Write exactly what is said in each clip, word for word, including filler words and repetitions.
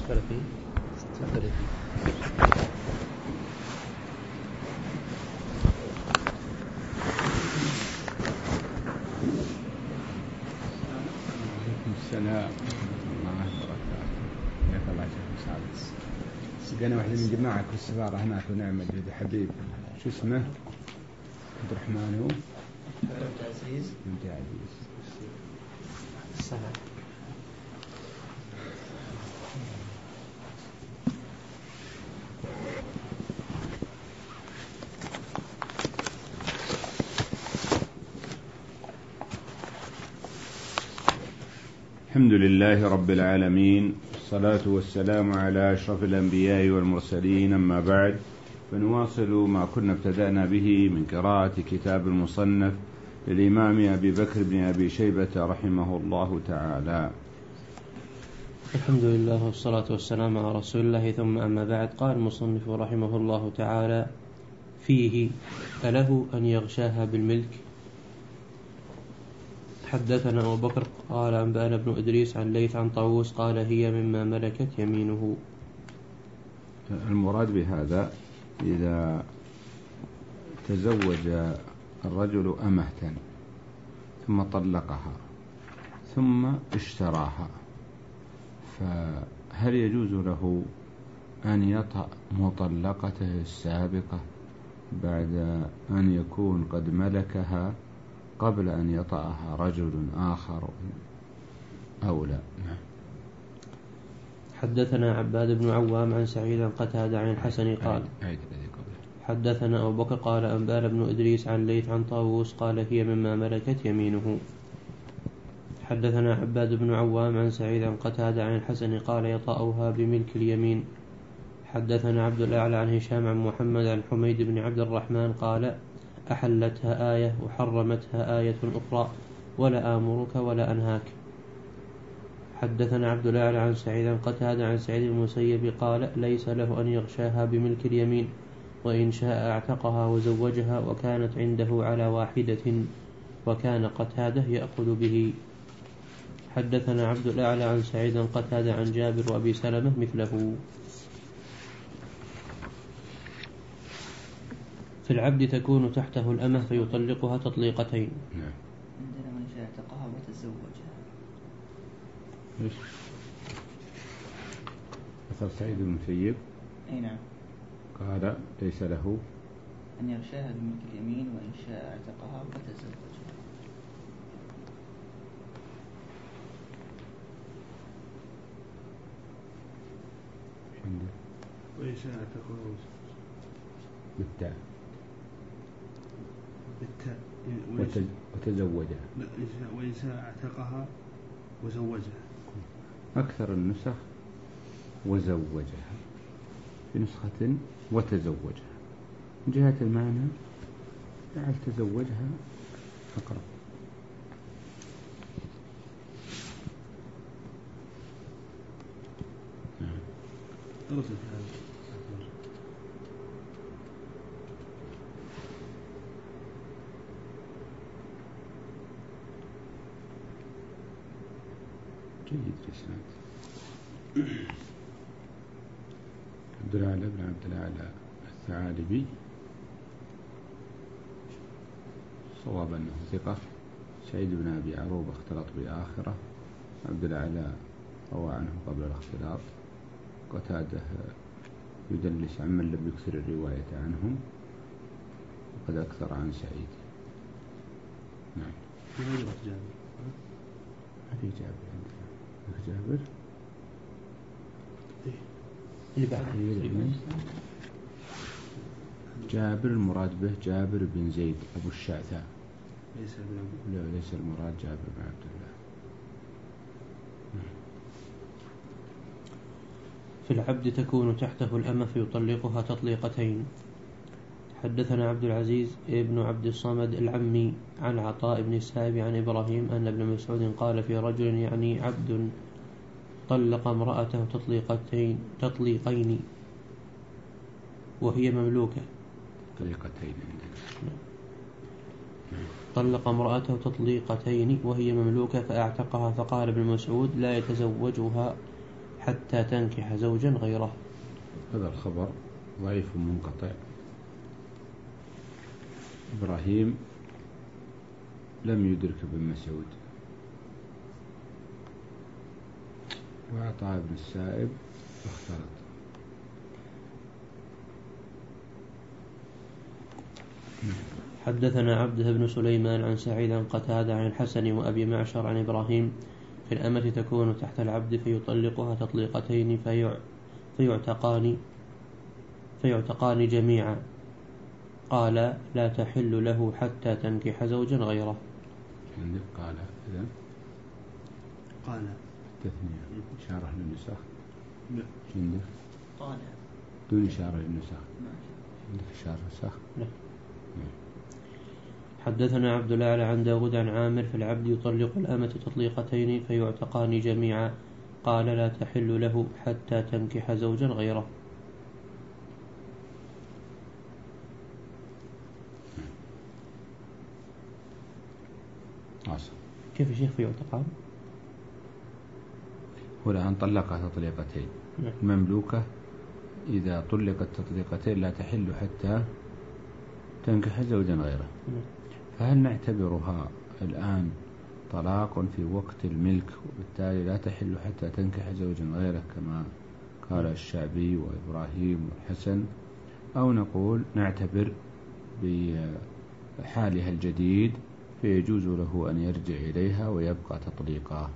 ثلاثين ثلاثين. السلام الله وبركاته. حياك الله يا شيخ مساعد. سقينا واحدة من جماعة في السفارة هناك ونعمل جد حبيب شو اسمه؟ عبد الرحمن هو؟ بنت عزيز. بنت عزيز. السلام. الحمد لله رب العالمين، والصلاة والسلام على أشرف الأنبياء والمرسلين، أما بعد، فنواصل ما كنا ابتدأنا به من قراءة كتاب المصنف للإمام أبي بكر بن أبي شيبة رحمه الله تعالى. الحمد لله والصلاة والسلام على رسول الله، ثم أما بعد. قال المصنف رحمه الله تعالى: فيه أله أن يغشاها بالملك. حدثنا أبو بكر قال أنبأنا ابن إدريس عن ليث عن طاووس قال هي مما ملكت يمينه. المراد بهذا إذا تزوج الرجل أمة ثم طلقها ثم اشتراها، فهل يجوز له أن يطأ مطلقته السابقة بعد أن يكون قد ملكها قبل أن يطأها رجل آخر أو لا؟ حدثنا عباد بن عوام عن سعيد عن قتادة عن الحسن قال حدثنا أبو بكر قال أنبأنا ابن إدريس عن ليث عن طاووس قال هي مما ملكت يمينه. حدثنا عباد بن عوام عن سعيد عن قتادة عن الحسن قال يطأها بملك اليمين. حدثنا عبد الأعلى عن هشام عن محمد عن حميد بن عبد الرحمن قال أحلتها آية وحرمتها آية أخرى ولا آمرك ولا أنهاك. حدثنا عبد الأعلى عن سعيد عن قتادة عن سعيد المسيب قال ليس له أن يغشاها بملك اليمين، وإن شاء اعتقها وزوجها وكانت عنده على واحدة، وكان قتادة يأخذ به. حدثنا عبد الأعلى عن سعيد عن قتادة عن جابر وأبي سلمة مثله. في العبد تكون تحته الأمة فيطلقها تطليقتين. عندنا من شاء اعتقها وتزوجها. ايش؟ أثر سعيد المسيب. أي نعم. قال ليس له أن يغشاها بملك اليمين، وإن شاء اعتقها وتزوجها. وإن شاء اعتقها بالتاء بالتاء وتزوجها. لا، وإن شاء اعتقها وزوجها. أكثر النسخ وزوجها، في نسخة وتزوجها. من جهة المعنى جعل تزوجها أقرب. جيد الإسناد. عبد الأعلى بن عبد الأعلى الثعالبي صواب أنه ثقة. سعيد بن أبي عروبة اختلط بآخرة. عبد الأعلى روى عنه قبل الاختلاط. قتادة يدلس عمن لم يكثر الرواية عنهم، وقد أكثر عن سعيد. نعم. في هجرة جابر. هذه جابر عندنا. جابر اللي بعد جابر المراد به جابر بن زيد أبو الشعثاء، ليس لا ليس المراد جابر بن عبد الله. في العبد تكون تحته الأمة فيطلقها تطليقتين. حدثنا عبد العزيز ابن عبد الصمد العمي عن عطاء بن السائب عن إبراهيم أن ابن مسعود قال في رجل يعني عبد طلق امرأته تطليقتين تطليقين وهي مملوكة. طليقتين طلق امرأته تطليقتين وهي مملوكة فأعتقها، فقال ابن مسعود لا يتزوجها حتى تنكح زوجا غيره. هذا الخبر ضعيف منقطع. إبراهيم لم يدرك ابن مسعود، وعطاء بن السائب اختلط. حدثنا عبده بن سليمان عن سعيد عن قتادة عن الحسن وأبي معشر عن إبراهيم في الأمة تكون تحت العبد فيطلقها تطليقتين في فيعتقان فيعتقان جميعا. قال لا تحل له حتى تنكح زوجا غيره. عندك قال إذا قال تثنية إشارة للنسخ. لا عندك قال دون إشارة للنسخ. عندك إشارة نسخ. لا. حدثنا عبد الأعلى عن داود عن عامر في العبد يطلق الأمة تطليقتين فيعتقان جميعا. قال لا تحل له حتى تنكح زوجا غيره. عصر. كيف الشيخ فيعتقان؟ هو الآن طلقها تطليقتين. المملوكة إذا طلقت تطليقتين لا تحل حتى تنكح زوجا غيره. فهل نعتبرها الآن طلاق في وقت الملك وبالتالي لا تحل حتى تنكح زوجا غيره كما قال الشعبي وإبراهيم والحسن، أو نقول نعتبر بحالها الجديد فيجوز له أن يرجع إليها ويبقى تطليقا؟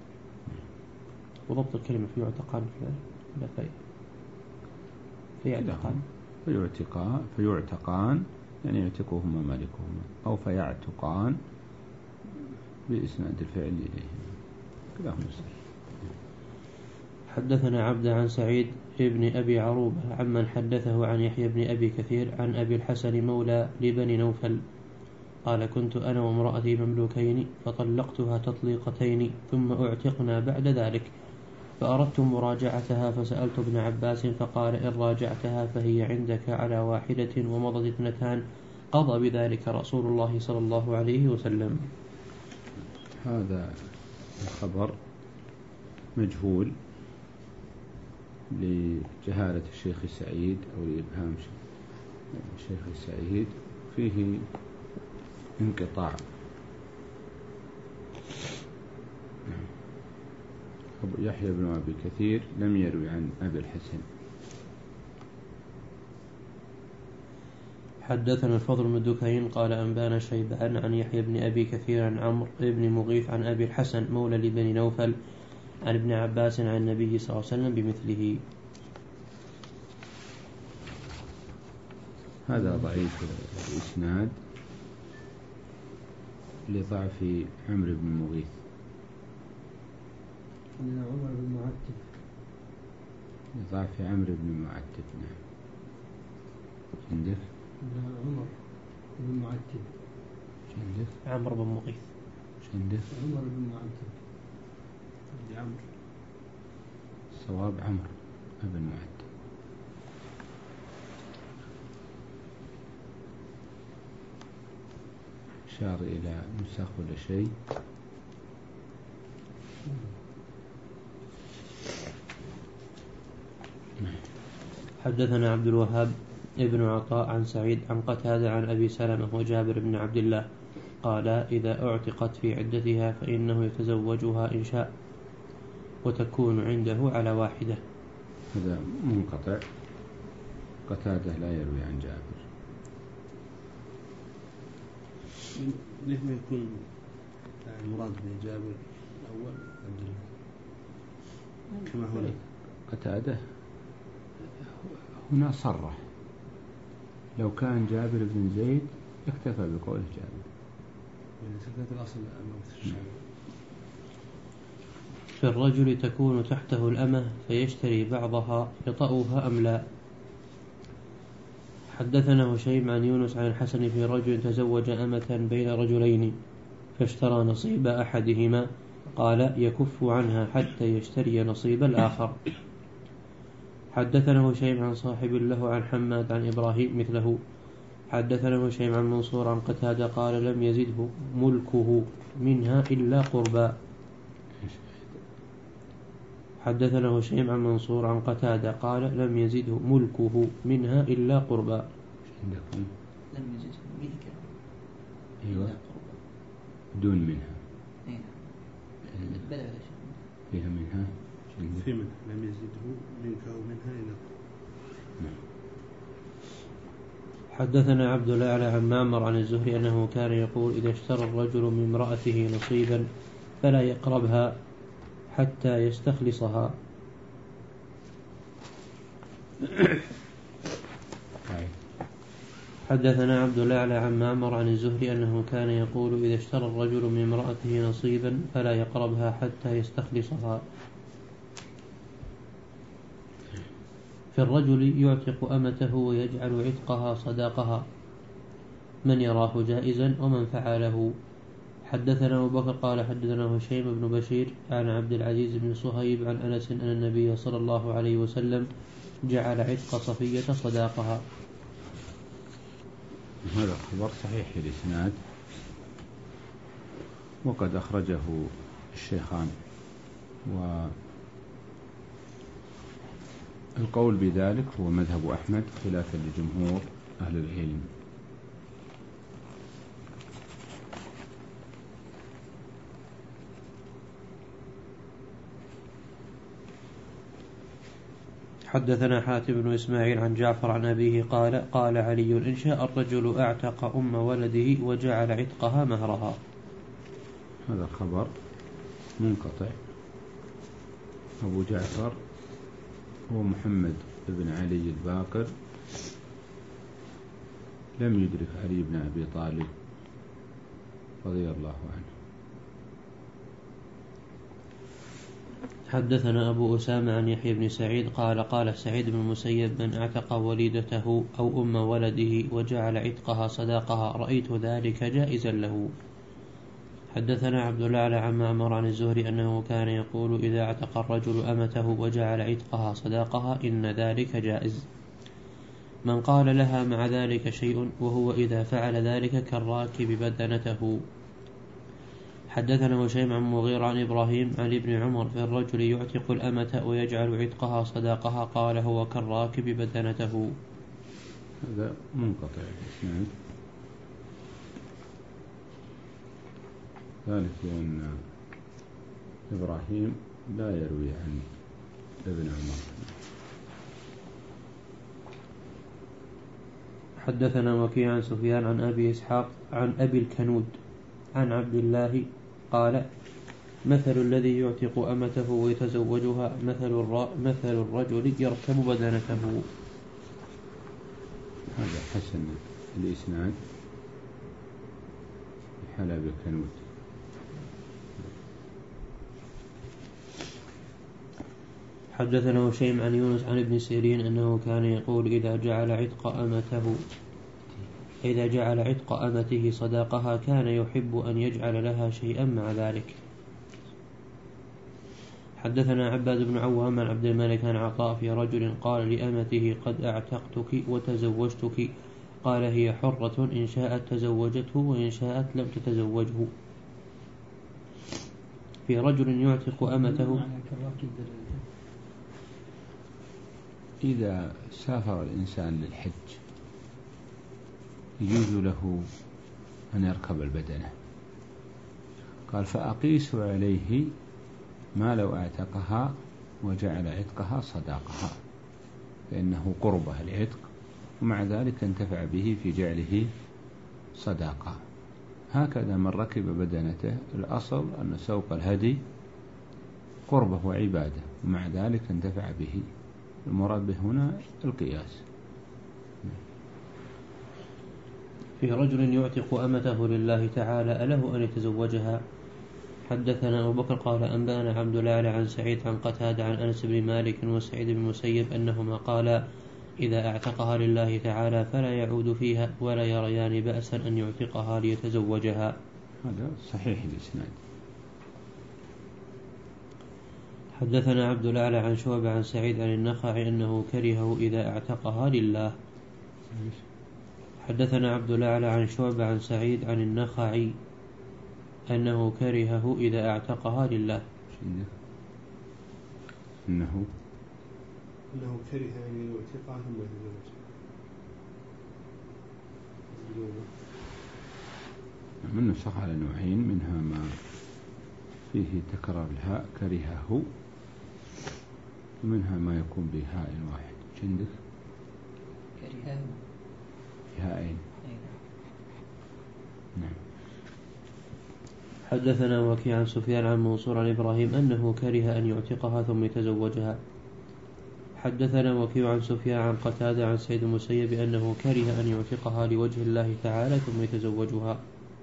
وضبط الكلمة فيعتقان لا فائدة. فيعتقان فيعتقان فيعتقان يعني يعتقهما مالكهما، أو فيعتقان بإسناد الفعل إليهما، كلاهما صحيح. حدثنا عبد عن سعيد ابن أبي عروبة عمن حدثه عن يحيى بن أبي كثير عن أبي الحسن مولى لبني نوفل قال كنت أنا وامرأتي مملوكين فطلقتها تطليقتين ثم أعتقنا بعد ذلك، فأردت مراجعتها فسألت ابن عباس فقال إن راجعتها فهي عندك على واحدة ومضت اثنتان قضى بذلك رسول الله صلى الله عليه وسلم. هذا الخبر مجهول لجهالة الشيخ سعيد أو لإبهام الشيخ سعيد، فيه انقطاع. يحيى بن أبي كثير لم يروي عن أبي الحسن. حدثنا الفضل بن دكين قال أنبانا شيبان عن يحيى بن أبي كثير عن عمرو بن مغيث عن أبي الحسن مولى لبني نوفل عن ابن عباس عن النبي صلى الله عليه وسلم بمثله. هذا ضعيف الإسناد لضعف عمرو بن مغيث. عندنا عمر بن معتب. لضعف عمرو بن معتب. نعم. عندك؟ عندنا عمر بن معتب. عندك؟ عمرو بن مغيث. عندك؟ عمر بن معتب. عندي عمرو. الصواب عمرو بن معتب. أشار إلى نسخ ولا شيء؟ حدثنا عبد الوهاب ابن عطاء عن سعيد عن قتادة عن أبي سلمة وجابر بن عبد الله قال إذا أعتقت في عدتها فإنه يتزوجها إن شاء وتكون عنده على واحدة. هذا منقطع. قتادة لا يروي عن جابر. ليه ما يكون المراد بجابر الأول عبد الله كما هنا؟ قتادة هنا صرح، لو كان جابر بن زيد اكتفى بقوله جابر. يعني سكت الأصل الموت الشعب. في الرجل تكون تحته الأمة فيشتري بعضها يطأها أم لا. حدثنا هشيم عن يونس عن الحسن في رجل تزوج أمة بين رجلين فاشترى نصيب أحدهما قال يكف عنها حتى يشتري نصيب الآخر. حدثنا هشيم عن صاحب له عن حماد عن إبراهيم مثله. حدثنا هشيم عن منصور عن قتادة قال لم يزده ملكه منها إلا قربا. حدثنا هشيم عن منصور عن قتادة قال لم يزده ملكه منها إلا قربا. عندكم لم يزده ملكه أيوة إلا قربا دون منها. أين بدأ فيها منها في منها لم يزده ملكه منها إلا قربا. حدثنا عبد الأعلى عن معمر عن الزهري أنه كان يقول إذا اشترى الرجل من امرأته نصيبا فلا يقربها حتى يستخلصها. حدثنا عبد الأعلى عن معمر عن الزهري أنه كان يقول إذا اشترى الرجل من امرأته نصيبا فلا يقربها حتى يستخلصها. في الرجل يعتق أمته ويجعل عتقها صداقها من يراه جائزا ومن فعله. حدثنا أبو بكر قال حدثنا هشيم بن بشير عن عبد العزيز بن صهيب عن أنس أن النبي صلى الله عليه وسلم جعل عتق صفية صداقها. هذا خبر صحيح الإسناد وقد أخرجه الشيخان، والقول بذلك هو مذهب أحمد خلافا لجمهور أهل العلم. حدثنا حاتم بن إسماعيل عن جعفر عن أبيه قال قال علي إن شاء الرجل أعتق أم ولده وجعل عتقها مهرها. هذا الخبر منقطع. أبو جعفر هو محمد بن علي الباقر، لم يدرك علي بن أبي طالب رضي الله عنه. حدثنا أبو أسامة عن يحيى بن سعيد قال قال سعيد بن المسيب من اعتق وليدته أو أم ولده وجعل عتقها صداقها رأيت ذلك جائزا له. حدثنا عبد الأعلى عن معمر عن الزهري أنه كان يقول إذا اعتق الرجل أمته وجعل عتقها صداقها إن ذلك جائز. من قال لها مع ذلك شيء وهو إذا فعل ذلك كالراكب بدنته. حدثنا هشيم عن مغير عن إبراهيم عن ابن عمر في الرجل يعتق الأمة ويجعل عتقها صداقها قال هو كالراكب بدنته. هذا منقطع الإسناد، ذلك لأن إبراهيم لا يروي عن ابن عمر. حدثنا وكيع عن سفيان عن أبي إسحاق عن أبي الكنود عن عبد الله قال مثل الذي يعتق أمته ويتزوجها مثل, مثل الرجل يركب بدنته. هذا حسن الإسناد حلب الكنود. حدثنا هشيم عن يونس عن ابن سيرين أنه كان يقول إذا جعل عتق أمته إذا جعل عتق أمته صداقها كان يحب أن يجعل لها شيئا مع ذلك. حدثنا عباد بن عوام عن عبد الملك عن عطاء في رجل قال لأمته قد أعتقتك وتزوجتك قال هي حرة إن شاءت تزوجته وإن شاءت لم تتزوجه. في رجل يعتق أمته إذا سافر الإنسان للحج يجوز له أن يركب البدنة، قال فأقيس عليه ما لو اعتقها وجعل عتقها صداقها فإنه قربه العتق ومع ذلك انتفع به في جعله صداقة. هكذا من ركب بدنته الأصل أن سوق الهدي قربه وعبادة ومع ذلك انتفع به. المراد به هنا القياس. في رجل يعتق أمته لله تعالى أله أن يتزوجها. حدثنا أبو بكر قال أنبأنا عبد الأعلى عن سعيد عن قتادة عن أنس بن مالك وسعيد بن المسيب أنهما قالا إذا اعتقها لله تعالى فلا يعود فيها ولا يريان بأسا أن يعتقها ليتزوجها. هذا صحيح الإسناد. حدثنا عبد الأعلى عن شعبة عن سعيد عن النخعي أنه كرهه إذا اعتقها لله. حدثنا عبد الأعلى عن شعبة عن سعيد عن النخعي أنه كرهه إذا اعتقها لله. إنه أنه كره أن يعتقها ثم يتزوجها. من نسخ على نوعين، منها ما فيه تكرار الهاء كرهه، ومنها ما يكون بهاء واحد. عندك كرهه بهاءين. نعم. حدثنا وكيع عن سفيان عن منصور عن إبراهيم أنه كره أن يعتقها ثم يتزوجها. حدثنا وكيع عن سفيان عن قتادة عن سعيد المسيب أنه كره أن يعتقها لوجه الله تعالى ثم يتزوجها.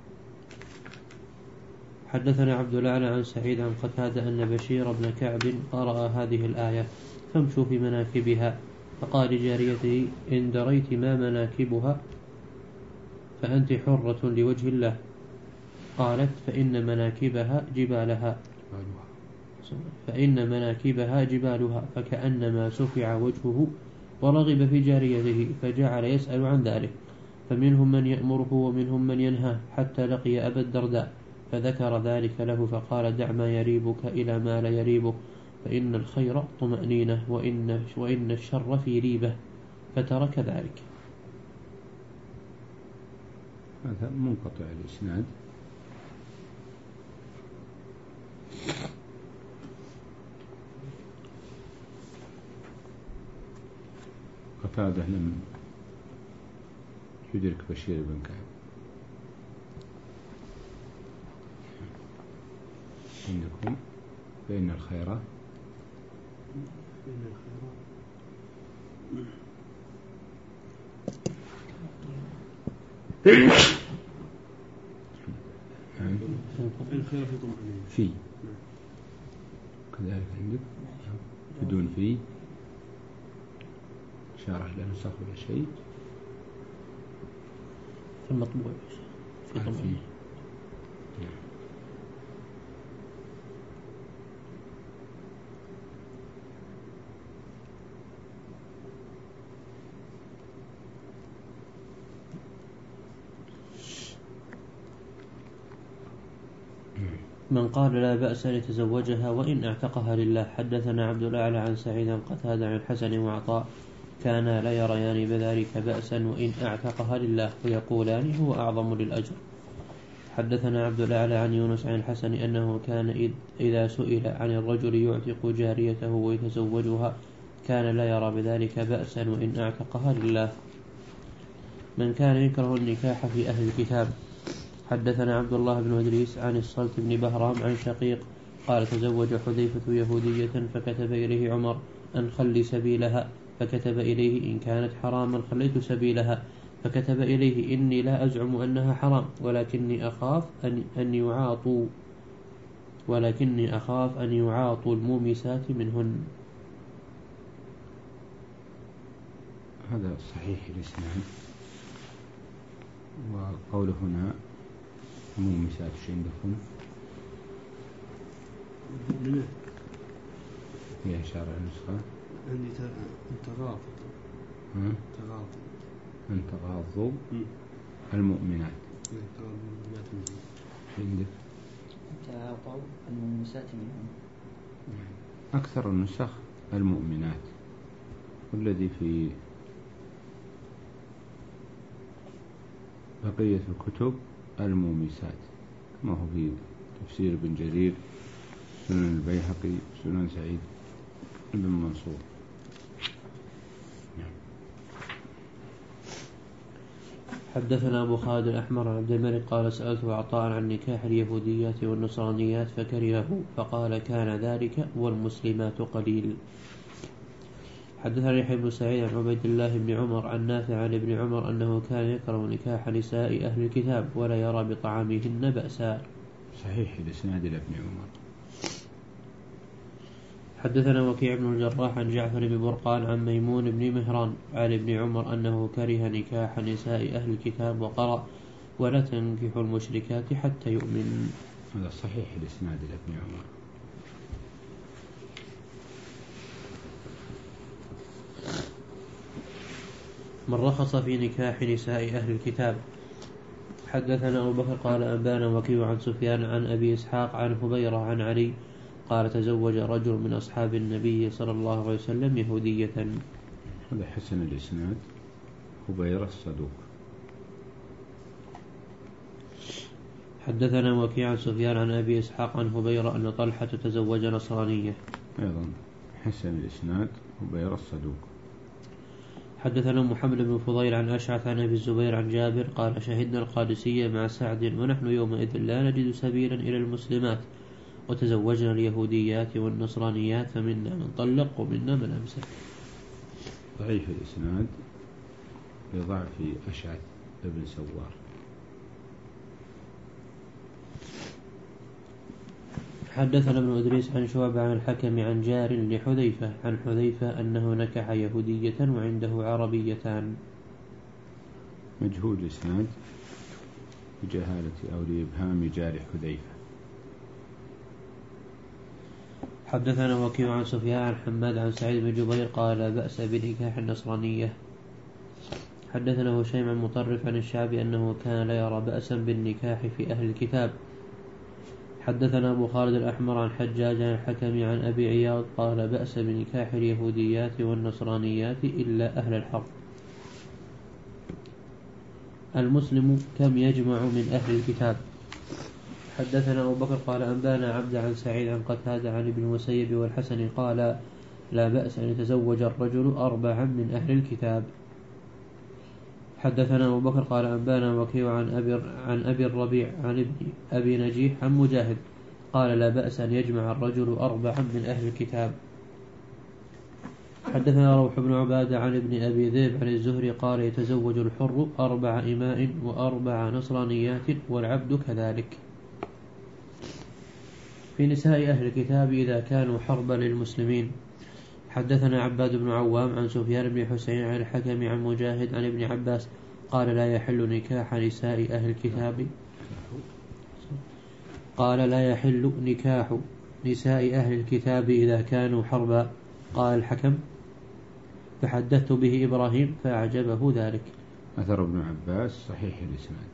حدثنا عبد الأعلى عن سعيد عن قتادة أن بشير بن كعب قرأ هذه الآية فامشوا في مناكبها، فقال لجاريته إن دريت ما مناكبها فأنت حرة لوجه الله. قالت فإن مناكبها جبالها فإن مناكبها جبالها فكأنما سفع وجهه ورغب في جاريته فجعل يسأل عن ذلك، فمنهم من يأمره ومنهم من ينهى حتى لقي أبا الدرداء فذكر ذلك له فقال دع ما يريبك إلى ما لا يريبك، فإن الخير طمأنينة وإن, وإن الشر في ريبة، فترك ذلك. هذا منقطع الإسناد. قتادة لم يدرك بشير بن كعب. عندكم فإن الخير فإن الخير الخير في طمأنينة في كذلك عندك بدون في إشارة لا نسخ ولا شيء في المطبوع في طمأنينة. من قال لا بأس أن يتزوجها وإن اعتقها لله. حدثنا عبد الأعلى عن سعيد قتادة عن الحسن وعطاء كانا لا يريان بذلك بأسا وإن اعتقها لله ويقولان هو أعظم للأجر. حدثنا عبد الأعلى عن يونس عن الحسن أنه كان إذا سئل عن الرجل يعتق جاريته ويتزوجها كان لا يرى بذلك بأسا وإن اعتقها لله. من كان يكره النكاح في أهل الكتاب. حدثنا عبد الله بن إدريس عن الصلت بن بهرام عن شقيق قال تزوج حذيفة يهودية فكتب إليه عمر أن خل سبيلها، فكتب إليه إن كانت حراما خليت سبيلها، فكتب إليه إني لا أزعم أنها حرام ولكني أخاف أن, أن يعاطوا ولكني أخاف أن يعاطوا المومسات منهن. هذا صحيح الإسناد. وقوله هنا مومسات عندكم هي إشارة النسخة عندي تغاض تغاض أن تغاضوا المؤمنات عندك تعاطوا المومسات منهم. أكثر النسخ المؤمنات، والذي في بقية الكتب المومسات كما هو في تفسير ابن جرير، سنن البيهقي، سنن سعيد بن منصور. حدثنا أبو خالد الأحمر عن عبد الملك قال سألت عطاء عن نكاح اليهوديات والنصرانيات فكرهه فقال كان ذلك والمسلمات قليل. حدثنا يحيى بن سعيد عن عبيد الله بن عمر عن نافع عن ابن عمر أنه كان يكره نكاح نساء أهل الكتاب ولا يرى بطعامهن بأسا. صحيح الإسناد لابن عمر. حدثنا وكيع بن الجراح عن جعفر بن برقان عن ميمون بن مهران عن ابن عمر أنه كره نكاح نساء أهل الكتاب وقرأ ولا تنكحوا المشركات حتى يؤمن. هذا صحيح الإسناد لابن عمر. من رخص في نكاح نساء أهل الكتاب. حدثنا أبو بكر قال أنبانا وكيع عن سفيان عن أبي إسحاق عن هبيرة عن علي قال تزوج رجل من أصحاب النبي صلى الله عليه وسلم يهودية. هذا حسن الإسناد. هبيرة الصدوق. حدثنا وكيع عن سفيان عن أبي إسحاق عن هبيرة أن طلحة تزوج نصرانية. أيضا حسن الإسناد. هبيرة الصدوق. حدثنا محمد بن فضيل عن أشعث عن أبي الزبير عن جابر قال شهدنا القادسية مع سعد ونحن يومئذ لا نجد سبيلا إلى المسلمات وتزوجنا اليهوديات والنصرانيات فمنا من طلق ومنا من أمسك. ضعيف الإسناد لضعف أشعث بن سوار. حدثنا ابن إدريس عن شعبة عن الحكم عن جار لحذيفة عن حذيفة أنه نكح يهودية وعنده عربيتان. مجهول الإسناد بجهالة أو لإبهام جار حذيفة. حدثنا وكيع عن سفيان عن حماد عن سعيد بن جبير قال لا بأس بنكاح النصرانية. حدثنا هشيم عن مطرف عن الشعبي أنه كان لا يرى بأسا بالنكاح في أهل الكتاب. حدثنا أبو خالد الأحمر عن حجاج عن الحكم عن أبي عياض قال بأس بنكاح اليهوديات والنصرانيات إلا أهل الحرب. المسلم كم يجمع من أهل الكتاب. حدثنا أبو بكر قال أنبانا عبد عن سعيد عن قتادة عن ابن المسيب والحسن قال لا بأس أن يتزوج الرجل أربعا من أهل الكتاب. حدثنا أبو بكر قال أنبانا وكيع عن أبي, عن أبي الربيع عن ابن أبي نجيح عن مجاهد قال لا بأس أن يجمع الرجل أربعا من أهل الكتاب. حدثنا روح بن عبادة عن ابن أبي ذئب عن الزهري قال يتزوج الحر أربع إماء وأربع نصرانيات والعبد كذلك. في نساء أهل الكتاب إذا كانوا حربا للمسلمين. حدثنا عباد بن عوام عن سفيان بن حسين عن الحكم عن مجاهد عن ابن عباس قال لا يحل نكاح نساء أهل الكتاب قال لا يحل نكاح نساء أهل الكتاب إذا كانوا حربا. قال الحكم فحدثت به إبراهيم فأعجبه ذلك. أثر ابن عباس صحيح الإسناد.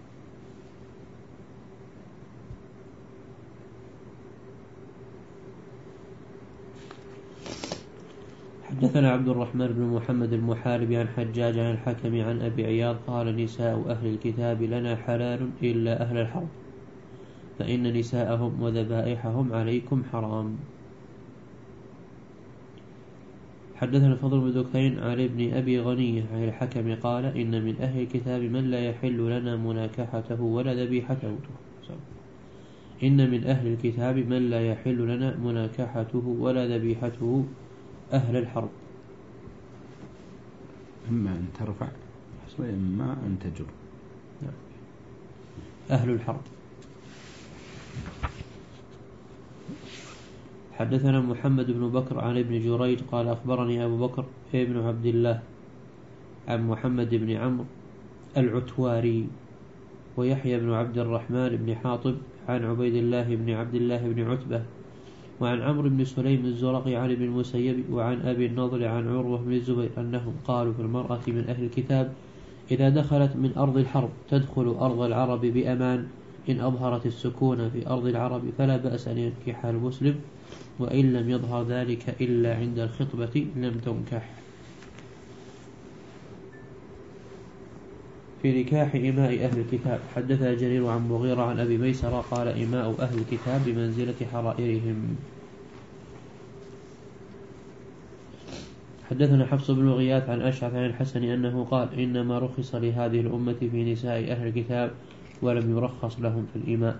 حدثنا عبد الرحمن بن محمد المحاربي عن حجاج عن الحكم عن أبي عياض قال نساء أهل الكتاب لنا حلال إلا أهل الحرب فإن نساءهم وذبائحهم عليكم حرام. حدثنا الفضل بن دكين عن ابن أبي غنية عن الحكم قال إن من أهل الكتاب من لا يحل لنا مناكحته ولا ذبيحته إن من أهل الكتاب من لا يحل لنا مناكحته ولا ذبيحته أهل الحرب. إما أن ترفع وإما أن تجر. أهل الحرب. حدثنا محمد بن بكر عن ابن جريج قال أخبرني أبو بكر ابن عبد الله عن محمد بن عمرو العتواري ويحيى بن عبد الرحمن بن حاطب عن عبيد الله بن عبد الله بن عتبة وعن عمرو بن سليم الزرقي عن ابن المسيب وعن أبي النضر عن عروة بن الزبير أنهم قالوا في المرأة من أهل الكتاب إذا دخلت من أرض الحرب تدخل أرض العرب بأمان إن أظهرت السكون في أرض العرب فلا بأس أن ينكح المسلم وإن لم يظهر ذلك إلا عند الخطبة لم تنكح. في نكاح إماء أهل الكتاب. حدثنا جرير عن مغيرة عن أبي ميسرة قال إماء أهل الكتاب بمنزلة حرائرهم. حدثنا حفص بن غياث عن أشعث عن الحسن أنه قال إنما رخص لهذه الأمة في نساء أهل الكتاب ولم يرخص لهم في الإماء.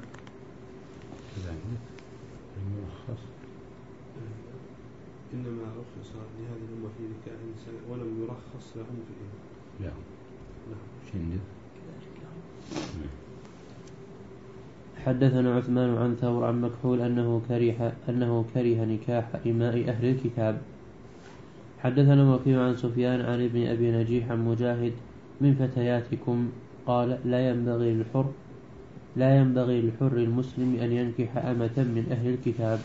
إنما رخص لهذه الأمة في نكاح النساء ولم يرخص لهم في الإماء. لا نعم. حدثنا عثمان عن ثور عن مكحول أنه كره أنه كره نكاح إماء أهل الكتاب. حدثنا وكيع عن سفيان عن ابن أبي نجيح عن مجاهد من فتياتكم قال لا ينبغي للحر لا ينبغي للحر المسلم أن ينكح أمة من أهل الكتاب.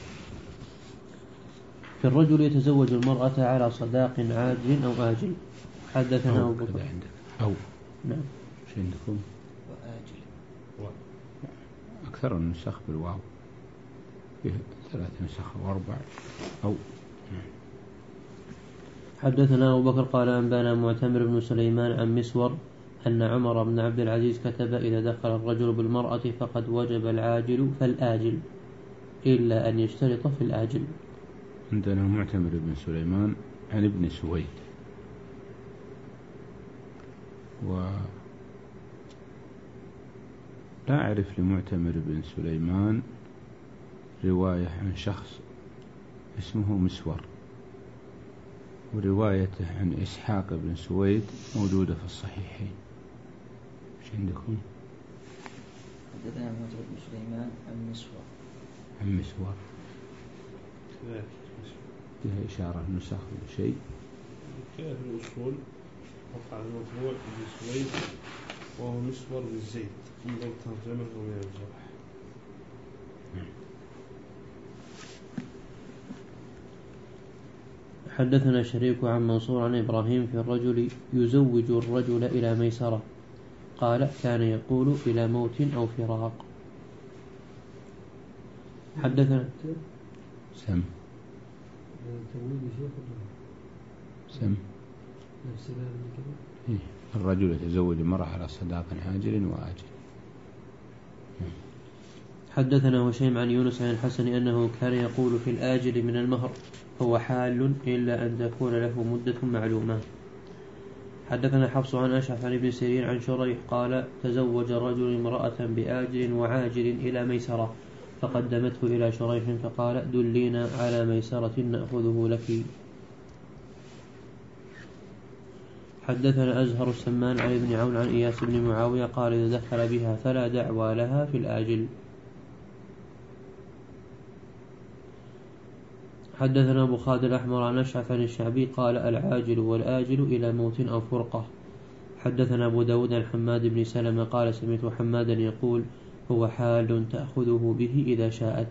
في الرجل يتزوج المرأة على صداق عاجل أو آجل. حدثنا أبو بكر أو نعم شو عندكم وآجل أكثر النسخ بالواو فيه ثلاث نسخ وأربع أو. حدثنا أبو بكر قال أنبانا معتمر بن سليمان عن مسور أن عمر بن عبد العزيز كتب إذا دخل الرجل بالمرأة فقد وجب العاجل فالآجل إلا أن يشترط في الآجل. عندنا معتمر بن سليمان عن ابن سويد، ولا أعرف لمعتمر بن سليمان رواية عن شخص اسمه مسور، وروايته عن إسحاق بن سويد موجودة في الصحيحين. ايش عندكم؟ حدثنا معتمر بن سليمان عن مسور عن مسور فيها إشارة نسخ ولا شيء؟ كان الأصول وقع المطبوع بن سويد وهو مسور بن زيد، انظر ترجمه من الجرح. حدثنا شريك عن منصور عن إبراهيم في الرجل يزوج الرجل إلى ميسرة قال كان يقول إلى موت أو فراق. حدثنا سم سم الرجل يتزوج المرأة على صداق عاجل وآجل. حدثنا هشيم عن يونس عن الحسن أنه كان يقول في الآجل من المهر هو حال إلا أن تكون له مدة معلومة. حدثنا حفص عن أشعث عن ابن سيرين عن شريح قال تزوج رجل امرأة بآجل وعاجل إلى ميسرة فقدمته إلى شريح فقال دلينا على ميسرة نأخذه لك. حدثنا أزهر السمان عن ابن عون عن إياس بن معاوية قال إذا دخل بها فلا دعوى لها في الآجل. حدثنا أبو خالد الأحمر عن أشعث عن الشعبي قال العاجل والآجل إلى موت أو فرقة. حدثنا أبو داود عن حماد بن سلمة قال سمعت حمادا يقول هو حال تأخذه به إذا شاءت.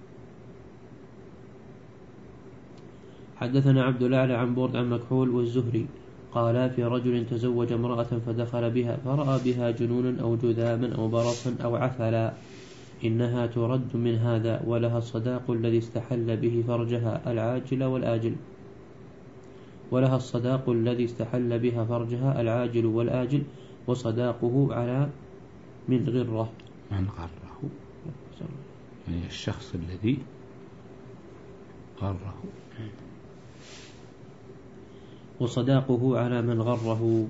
حدثنا عبد الأعلى عن بورد عن مكحول والزهري قال في رجل تزوج امرأة فدخل بها فرأى بها جنونا أو جذاما أو برصا أو عفلا إنها ترد من هذا ولها الصداق الذي استحل به فرجها العاجل والآجل ولها الصداق الذي استحل بها فرجها العاجل والآجل وصداقه على من غره من غره يعني الشخص الذي غره وصداقه على من غره.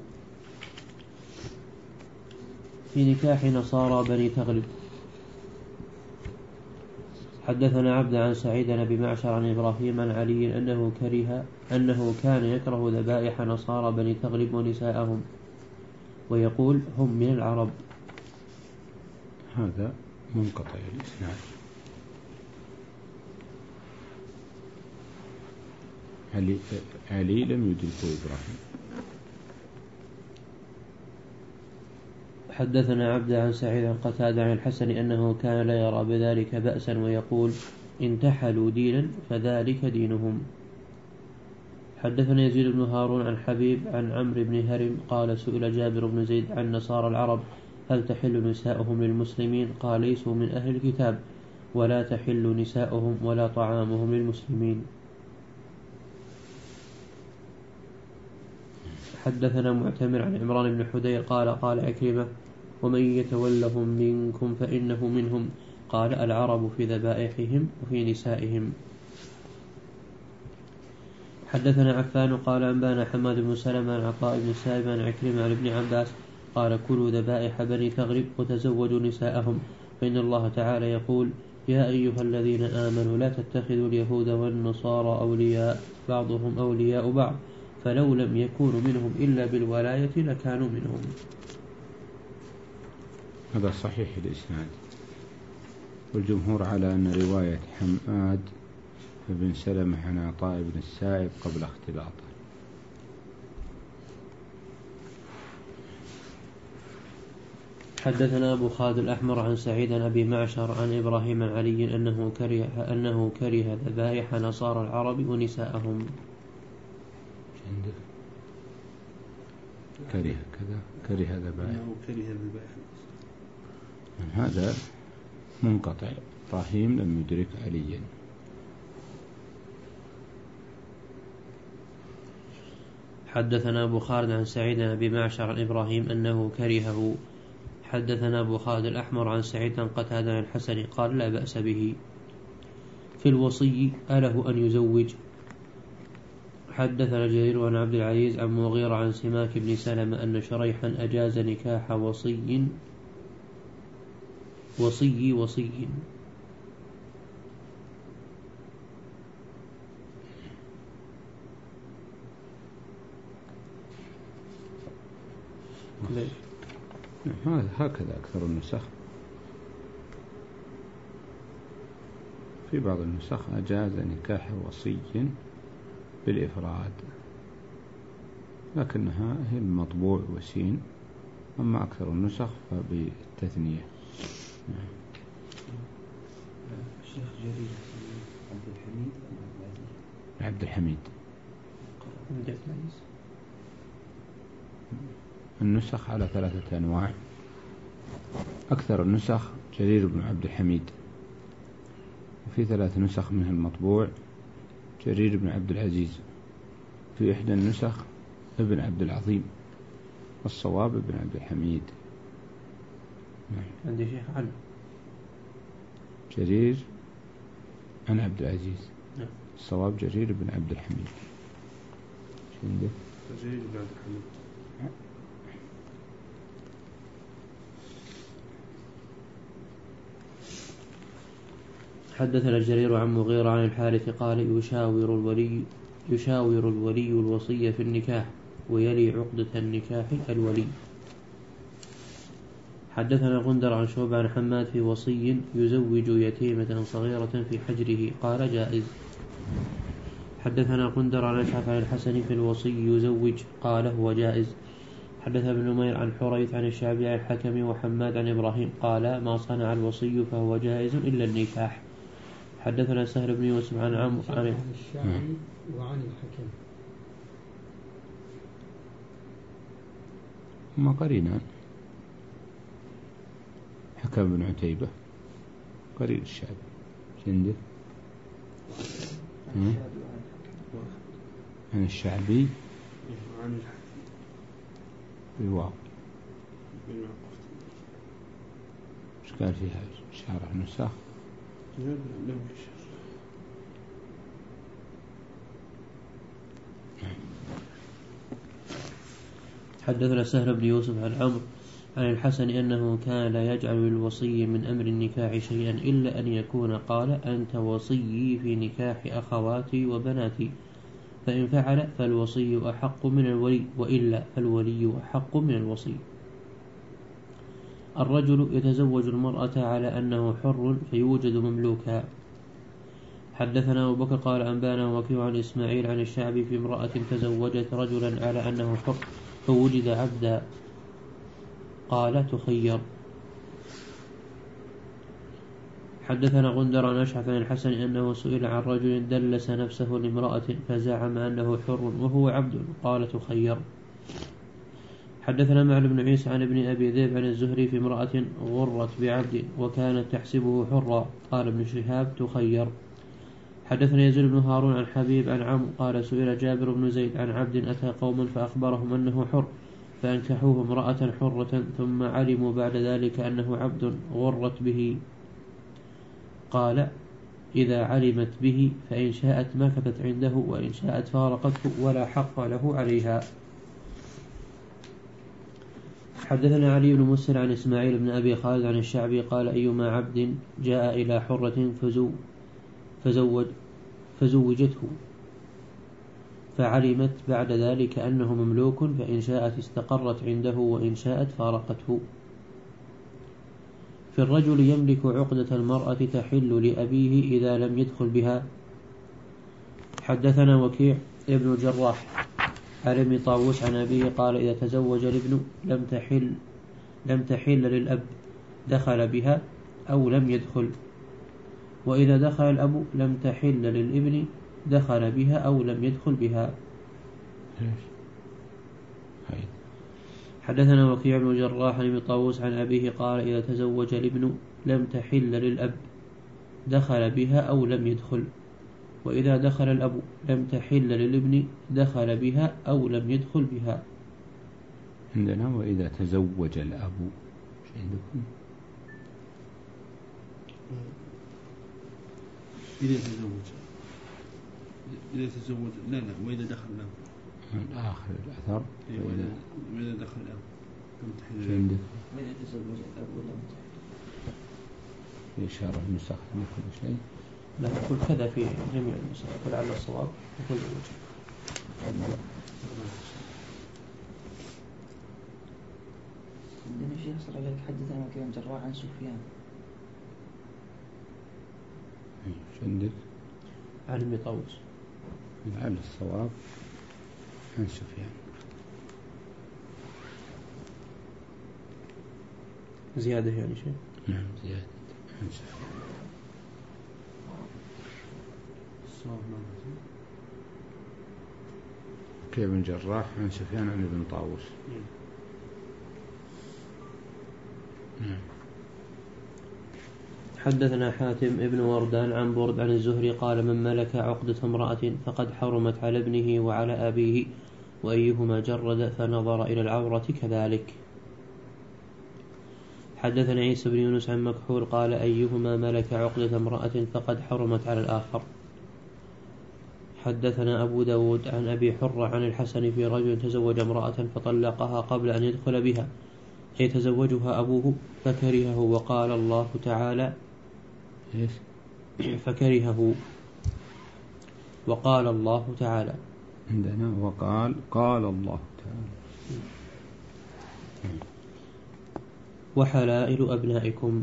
في نكاح نصارى بني تغلب. حدثنا عبد عن سعيد بن معشر عن إبراهيم عن علي أنه كره أنه كان يكره ذبائح نصارى بني تغلب ونساءهم ويقول هم من العرب. هذا منقطع الإسناد. علي, علي لم يدركه إبراهيم. حدثنا عبد عن سعيد عن قتادة عن الحسن أنه كان لا يرى بذلك بأسا ويقول انتحلوا دينا فذلك دينهم. حدثنا يزيد بن هارون عن حبيب عن عمرو بن هرم قال سئل جابر بن زيد عن نصارى العرب هل تحل نساؤهم للمسلمين قال ليسوا من أهل الكتاب ولا تحل نساؤهم ولا طعامهم للمسلمين. حدثنا معتمر عن عمران بن حدير قال قال عكرمة ومن يتولهم منكم فإنه منهم قال العرب في ذبائحهم وفي نسائهم. حدثنا عفان قال أنبانا حماد بن سلمة عن عطاء بن سائب عن عكرمة عن ابن عباس قال كلوا ذبائح بني تغلب وتزوجوا نساءهم فإن الله تعالى يقول يا أيها الذين آمنوا لا تتخذوا اليهود والنصارى أولياء بعضهم أولياء بعض فلو لم يكونوا منهم إلا بالولاية لكانوا منهم. هذا صحيح الإسناد، والجمهور على أن رواية حماد بن سلمة عن عطاء بن السائب قبل اختلاطه. حدثنا أبو خالد الأحمر عن سعيد عن أبي معشر عن إبراهيم عن علي أنه كره أنه كره ذبائح نصارى العرب ونساءهم. كره كذا كره ذبائح كره ذبائح هذا منقطع إبراهيم لم يدرك عليا. حدثنا أبو خالد عن سعيد عن أبي معشر عن إبراهيم أنه كرهه. حدثنا أبو خالد الأحمر عن سعيد عن قتادة عن الحسن قال لا بأس به. في الوصي أله أن يزوج. حدثنا جرير عن عبد العزيز عن مغيرة عن سماك بن سلمة أن شريحا أجاز نكاح وصي وصي وصي هكذا أكثر النسخ. في بعض النسخ أجاز نكاح وصي بالإفراد، لكنها هي المطبوع وسين، أما أكثر النسخ فبالتثنية. الشيخ جرير عبد الحميد عبد الحميد النسخ على ثلاثة أنواع. أكثر النسخ جرير بن عبد الحميد، وفي ثلاث نسخ منها المطبوع جرير بن عبد العزيز، في إحدى النسخ ابن عبد العظيم، والصواب ابن عبد الحميد. عندي شيخ علم جرير عن عبد العزيز، نعم. الصواب جرير بن عبد الحميد. شو عنده؟ جرير بن عبد الحميد. حدثنا الجرير عن مغيرة عن الحارث قال يشاور الولي يشاور الولي الوصي في النكاح ويلي عقدة النكاح الولي. حدثنا غندر عن شعبة عن حماد في وصي يزوج يتيمة صغيرة في حجره قال جائز. حدثنا غندر عن أشعث عن الحسن في الوصي يزوج قال هو جائز. حدث ابن نمير عن حريث عن الشعبي عن الحكم وحماد عن إبراهيم قال ما صنع الوصي فهو جائز إلا النكاح. حدثنا سهل بن يوسف عن عمرو عن الشعبي وعن الحكم ما قرينا. حكم بن عتيبة قرين الشعبي عنده عن الشعبي عن الحكم بالواو. ايش قال فيها شارح النسخ؟ حدثنا سهل بن يوسف عن عمرو عن الحسن أنه كان لا يجعل للوصي من أمر النكاح شيئا إلا أن يكون قال أنت وصيي في نكاح أخواتي وبناتي، فإن فعل فالوصي أحق من الولي وإلا فالولي أحق من الوصي. الرجل يتزوج المرأة على أنه حر فيوجد مملوكا. حدثنا أبو بكر قال أنبانا وكيع عن إسماعيل عن الشعبي في امرأة تزوجت رجلا على أنه حر فوجد عبدا قال تخير. حدثنا غندر عن أشعث عن الحسن أنه سئل عن رجل دلس نفسه لامرأة فزعم أنه حر وهو عبد قال تخير. حدثنا معل بن عيسى عن ابن أبي ذئب عن الزهري في امرأة غرت بعبد وكانت تحسبه حرا قال ابن شهاب تخير. حدثنا يزيد بن هارون عن حبيب عن عم قال سئل جابر بن زيد عن عبد أتى قوما فأخبرهم أنه حر فأنكحوه امرأة حرة ثم علموا بعد ذلك أنه عبد غرت به قال إذا علمت به فإن شاءت مكثت عنده وإن شاءت فارقته ولا حق له عليها. حدثنا علي بن مسر عن إسماعيل بن أبي خالد عن الشعبي قال أيما عبد جاء إلى حرة فزو فزوج فزوجته فعلمت بعد ذلك أنه مملوك فإن شاءت استقرت عنده وإن شاءت فارقته. في الرجل يملك عقدة المرأة تحل لأبيه إذا لم يدخل بها. حدثنا وكيع ابن الجراح عن ابن طاووس عن أبيه قال إذا تزوج الابن لم تحل لم تحل للأب دخل بها أو لم يدخل، وإذا دخل الأب لم تحل للابن دخل بها أو لم يدخل بها. حدثنا وكيع بن الجراح عن ابن طاووس عن أبيه قال إذا تزوج الابن لم تحل للأب دخل بها أو لم يدخل. وإذا دخل الأب لم تحل للابن دخل بها أو لم يدخل بها. عندنا وإذا تزوج الأب شيء عندكم؟ إذا تزوج إذا تزوج لا لا وإذا دخل الأب آخر الأثر وإذا وإذا دخل الأب لم تحل عندك وإذا تزوج الأب ولم تحل. في إشارة النسخ من كل شيء لا تقول كذا في جميع النسخ ولعل الصواب يكون الوجه. عندنا شيء يصل عليك حدثنا وكيع بن جراح عن سفيان. ايش عندك؟ عن ابن طاووس. لعل الصواب عن سفيان. زيادة يعني شيء؟ نعم زيادة عن سفيان. الصواب نعم. وكيع بن جراح عن سفيان عن ابن طاووس. نعم. حدثنا حاتم ابن وردان عن برد عن الزهري قال من ملك عقدة امرأة فقد حرمت على ابنه وعلى أبيه وأيهما جرد فنظر إلى العورة كذلك. حدثنا عيسى بن يونس عن مكحول قال أيهما ملك عقدة امرأة فقد حرمت على الآخر. حدثنا أبو داود عن أبي حرة عن الحسن في رجل تزوج امرأة فطلقها قبل أن يدخل بها أي تزوجها أبوه فكرهه وقال الله تعالى فكرهه وقال الله تعالى. عندنا وقال قال الله تعالى. وحلائل أبنائكم.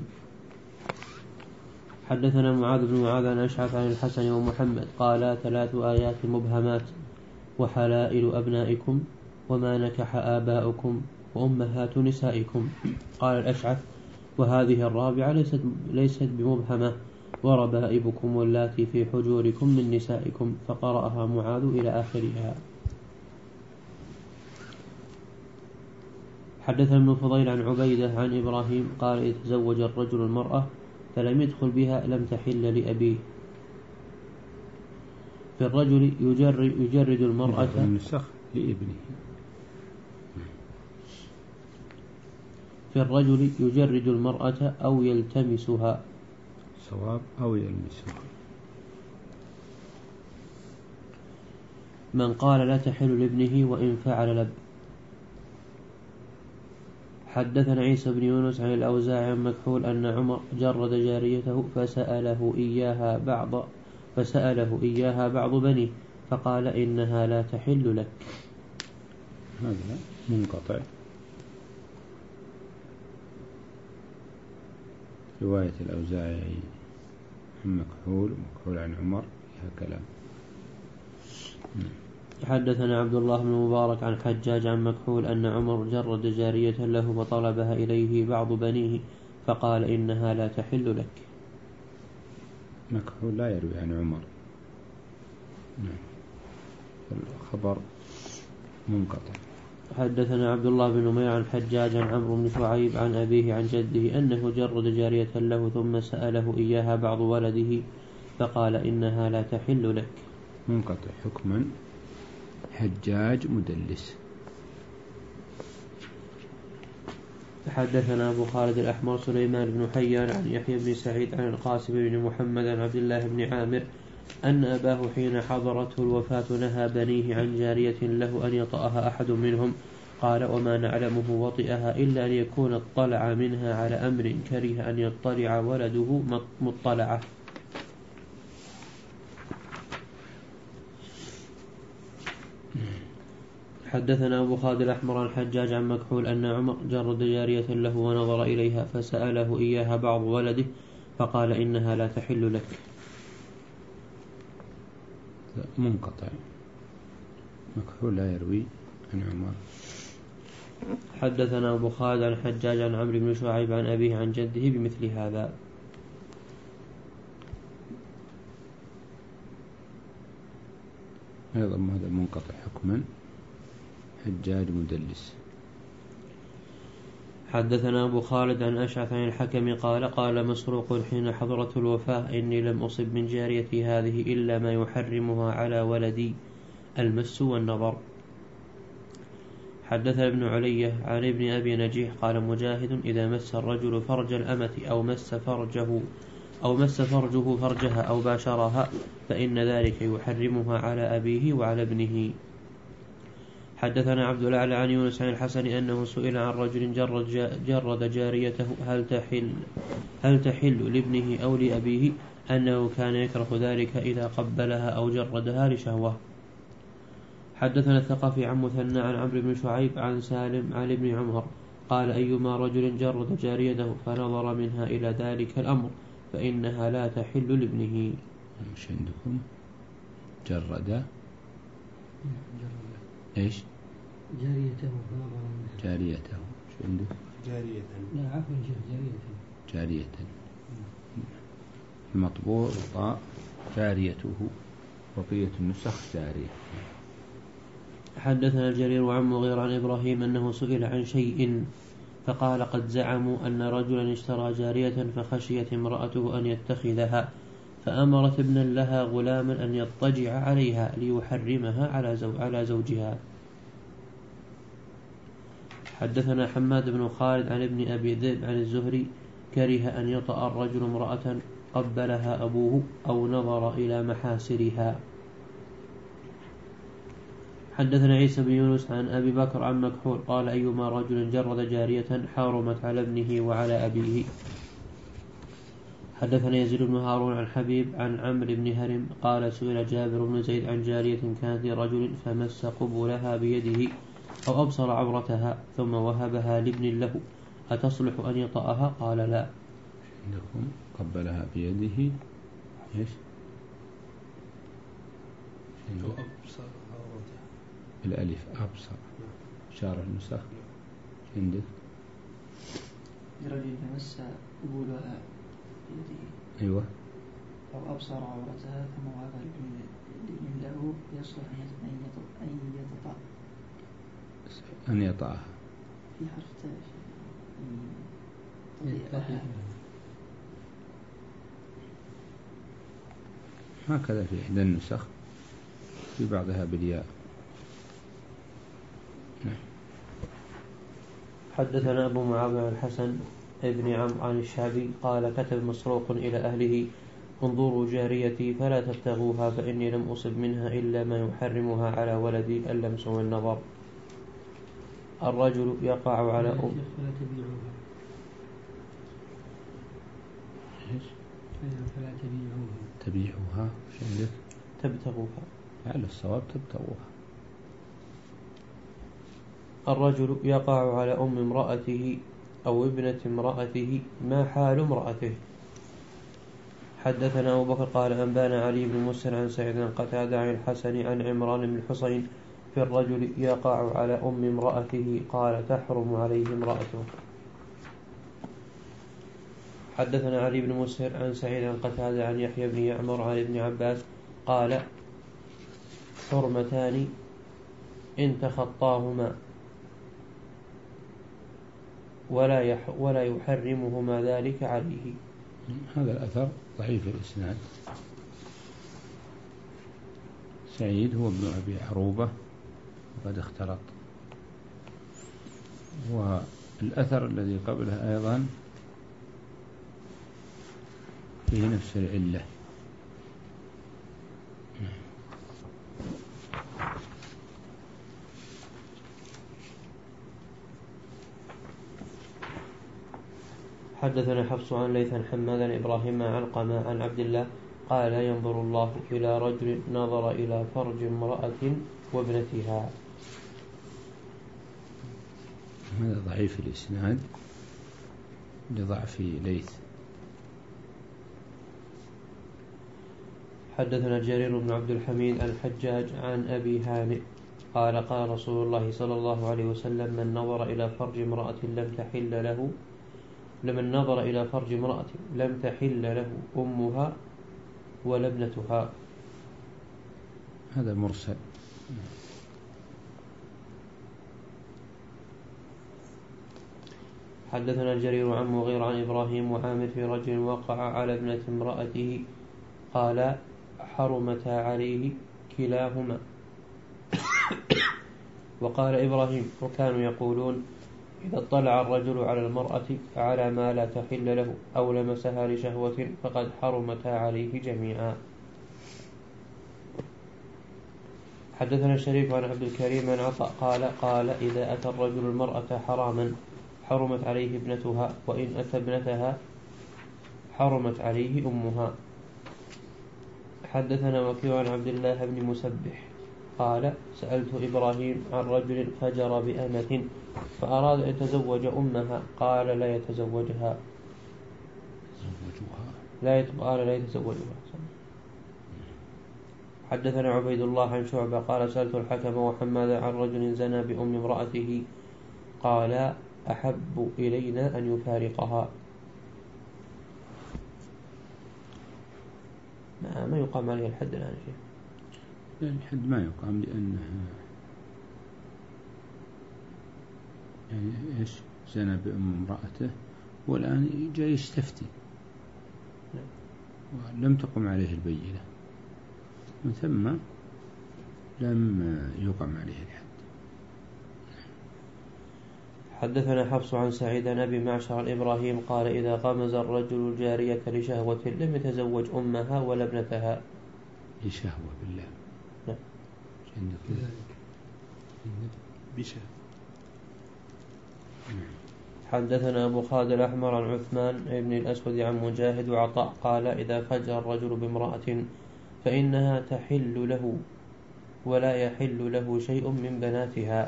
حدثنا معاذ بن معاذ عن أشعث عن الحسن ومحمد قال ثلاث آيات مبهمات وحلائل أبنائكم وما نكح آباؤكم وأمهات نسائكم. قال الأشعث وهذه الرابعة ليست, ليست بمبهمة وربائبكم واللاتي في حجوركم من نسائكم. فقرأها معاذ إلى آخرها. حدثنا ابن فضيل عن عبيدة عن إبراهيم قال إذ تزوج الرجل المرأة فلم يدخل بها لم تحل لأبيه. في الرجل يجرد, يجرد المرأة النسخ لابنه. في الرجل يجرد المرأة أو يلتمسها صواب أو يلمسها. من قال لا تحل لابنه وإن فعل لب. حدثنا عيسى بن يونس عن الأوزاعي عن مكحول أن عمر جرد جاريته فسأله إياها بعض فسأله إياها بعض بنيه فقال إنها لا تحل لك. هذا منقطع. رواية الأوزاعي عن مكحول ومكحول عن عمر فيها كلام. حدثنا عبد الله بن مبارك عن حجاج عن مكحول أن عمر جرد جارية له فطلبها إليه بعض بنيه فقال إنها لا تحل لك. مكحول لا يروي عن عمر. الخبر منقطع. حدثنا عبد الله بن نمير عن حجاج عن عمرو بن شعيب عن أبيه عن جده أنه جرد جارية له ثم سأله إياها بعض ولده فقال إنها لا تحل لك. منقطع حكما. حجاج مدلس. حدثنا أبو خالد الأحمر سليمان بن حيان عن يحيى بن سعيد عن القاسم بن محمد عن عبد الله بن عامر أن أباه حين حضرته الوفاة نهى بنيه عن جارية له أن يطأها أحد منهم. قال وما نعلمه وطئها إلا أن يكون اطلع منها على أمر كره أن يطلع ولده مطلعه. حدثنا أبو خالد الأحمر عن حجاج عن مكحول أن عمر جرد جارية له ونظر إليها فسأله إياها بعض ولده فقال إنها لا تحل لك. منقطع. مكحول لا يروي عن عمر. حدثنا أبو خالد عن حجاج عن عمرو بن شعيب عن أبيه عن جده بمثل هذا. أيضا هذا منقطع حكما. حجاج مدلس. حدثنا أبو خالد عن أشعث عن الحكم قال قال مسروق حين حضرت الوفاة إني لم أصب من جاريتي هذه إلا ما يحرمها على ولدي المس والنظر. حدثنا ابن علية عن ابن أبي نجيح قال مجاهد إذا مس الرجل فرج الأمة أو مس فرجه أو مس فرجه فرجها أو باشرها فإن ذلك يحرمها على أبيه وعلى ابنه. حدثنا عبد الأعلى عن يونس عن الحسن أنه سئل عن رجل جرد, جرد جاريته هل تحل, هل تحل لابنه أو لأبيه أنه كان يكره ذلك إذا قبلها أو جردها لشهوة. حدثنا الثقفي عن مثنى عن عمرو بن شعيب عن سالم عن ابن عمر قال أيما رجل جرد جاريته فنظر منها إلى ذلك الأمر فإنها لا تحل لابنه. مش عندكم جرد إيش جاريته فنظر منها جاريته شو عندك جارية لا عفوا جارية جارية المطبوع طاء جاريته بقية النسخ جارية. حدثنا الجرير عن مغير عن إبراهيم أنه سئل عن شيء فقال قد زعموا أن رجلا اشترى جارية فخشيت امرأته أن يتخذها فأمرت ابنا لها غلاما أن يضطجع عليها ليحرمها على, زو على زوجها. حدثنا حماد بن خالد عن ابن أبي ذئب عن الزهري كره أن يطأ الرجل امرأة قبلها أبوه أو نظر إلى محاسرها. حدثنا عيسى بن يونس عن أبي بكر عن مكحول قال أيما رجل جرد جارية حرمت على ابنه وعلى أبيه. حدثنا يزيد بن هارون عن حبيب عن عمرو بن هرم قال سئل جابر بن زيد عن جارية كانت لرجل فمس قبلها بيده أو أبصر عورتها ثم وهبها لابن له أتصلح أن يطأها قال لا. عندكم قبلها بيده إيش أبصر عورتها الألف أبصر شارح النسخ عندك لرجل مس قبولها بيده أيوة أو أبصر عورتها ثم وهب لابن له يصلح أن يتطأ أن يطأها في حرف تاء هكذا في إحدى النسخ في بعضها بالياء. حدثنا أبو معاوية الحسن ابن عمرو عن الشعبي قال كتب مسروق إلى أهله انظروا جاريتي فلا تبتغوها فإني لم أصب منها إلا ما يحرمها على ولدي اللمس والنظر. الرجل يقع على أم فلا تبيعوها تبيعوها شو تبتغوها على الصواب تبتغوها. الرجل يقع على أم امرأته أو ابنة امرأته ما حال امرأته. حدثنا أبو بكر قال أنبانا علي بن مسر عن سعيد قتادة عن الحسن عن عمران بن الحصين في الرجل يقع على أم امرأته قال تحرم عليه امرأته. حدثنا علي بن مسر عن سعيد عن قتادة عن يحيى بن يعمر عن ابن عباس قال حرمتان إن تخطاهما ولا يح ولا يحرمهما ذلك عليه. هذا الأثر ضعيف الإسناد. سعيد هو ابن أبي عروبة وقد اختلط، والأثر الذي قبله أيضا فيه نفس العلة. حدثنا حفص عن ليث عن حماد عن إبراهيم عن علقمة عن عبد الله قال ينظر الله إلى رجل نظر إلى فرج امرأة وابنتها. هذا ضعيف الإسناد لضعف ليث. حدثنا جرير بن عبد الحميد عن الحجاج عن أبي هانئ قال قال رسول الله صلى الله عليه وسلم من نظر إلى فرج امرأة لم تحل له لمن نظر إلى فرج امرأة لم تحل له أمها ولا ابنتها. هذا مرسل. حدثنا الجرير عن مغير عن إبراهيم وعامر في رجل وقع على ابنة امرأته قال حرمتا عليه كلاهما. وقال إبراهيم وكانوا يقولون إذا اطلع الرجل على المرأة على ما لا تحل له أو لمسها لشهوة فقد حرمتا عليه جميعا. حدثنا الشريف عن عبد الكريم عن عطاء قال قال إذا أتى الرجل المرأة حراما حرمت عليه ابنتها وإن أتى ابنتها حرمت عليه أمها. حدثنا وكيع عن عبد الله بن مسبح قال سألت إبراهيم عن رجل فجر بأمة فأراد أن يتزوج أمها قال لا يتزوجها لا قال لا يتزوجها. حدثنا عبيد الله عن شعبة قال سألت الحكم وحماد عن رجل زنى بأم امرأته قال أحب إلينا أن يفارقها. ما, ما يقام عليه الحد الآن شيء يعني الحد ما يقام لأنها يعني إيش زنى بأم امرأته والآن جاي يستفتي ولم تقم عليه البينة من ثم لم يقم عليه الحد. حدثنا حفص عن سعيد نبي معشر الإبراهيم قال إذا غمز الرجل الجارية لشهوة لم يتزوج أمها ولا ابنتها. لشهوة بالله نعم عندك بشهوة. حدثنا أبو خالد الأحمر عن عثمان بن الأسود عن مجاهد وعطاء قال إذا فجر الرجل بامرأة فإنها تحل له ولا يحل له شيء من بناتها.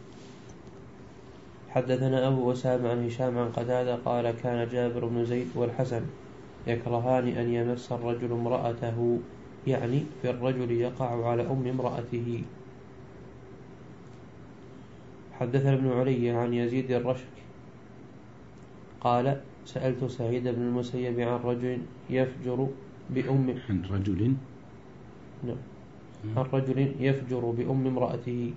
حدثنا أبو أسامة عن هشام عن قتادة قال كان جابر بن زيد والحسن يكرهان أن يمس الرجل امرأته يعني في الرجل يقع على أم امرأته. حدثنا ابن علي عن يزيد الرشك قال سألت سعيد بن المسيب عن رجل يفجر بأم عن رجل نعم عن رجل يفجر بأم امرأته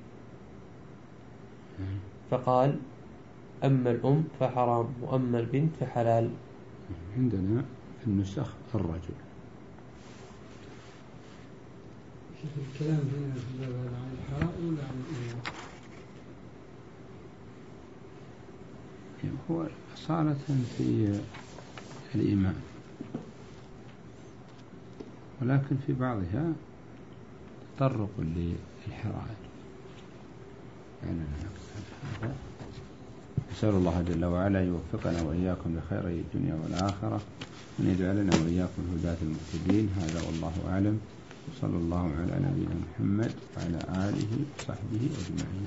فقال أما الأم فحرام وأما البنت فحلال. عندنا في النسخ الرجل. شوف الكلام هنا في الباب عن الحرام ولا عن الأم؟ هو أصالة في الإيمان ولكن في بعضها تطرق للحرائر يعني هذا. نسأل الله جل وعلا يوفقنا وإياكم لخير الدنيا والآخرة وأن يجعلنا وإياكم الهداة المهتدين. هذا والله أعلم. صلى الله على نبينا محمد وعلى آله وصحبه أجمعين.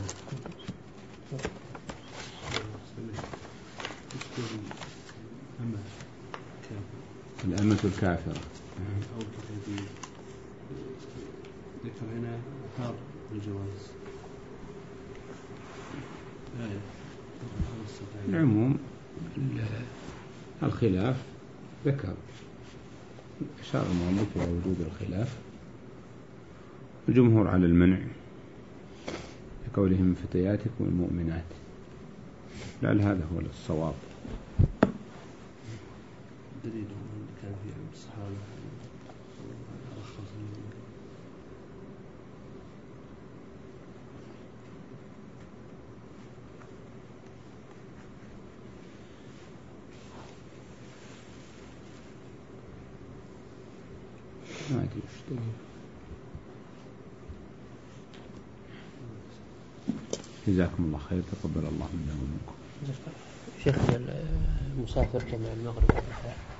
الأمة الكافرة أو الكتابية ذكر هنا أثار الجواز. العموم الخلاف ذكر أشار المؤلف إلى وجود الخلاف. الجمهور على المنع بقولهم فتياتكم المؤمنات. لعل هذا هو الصواب. دليل كان في الصحابة رخص ما أدري وش دليل. جزاكم الله خير. تقبل الله منا ومنكم. شيخ المسافر كما المغرب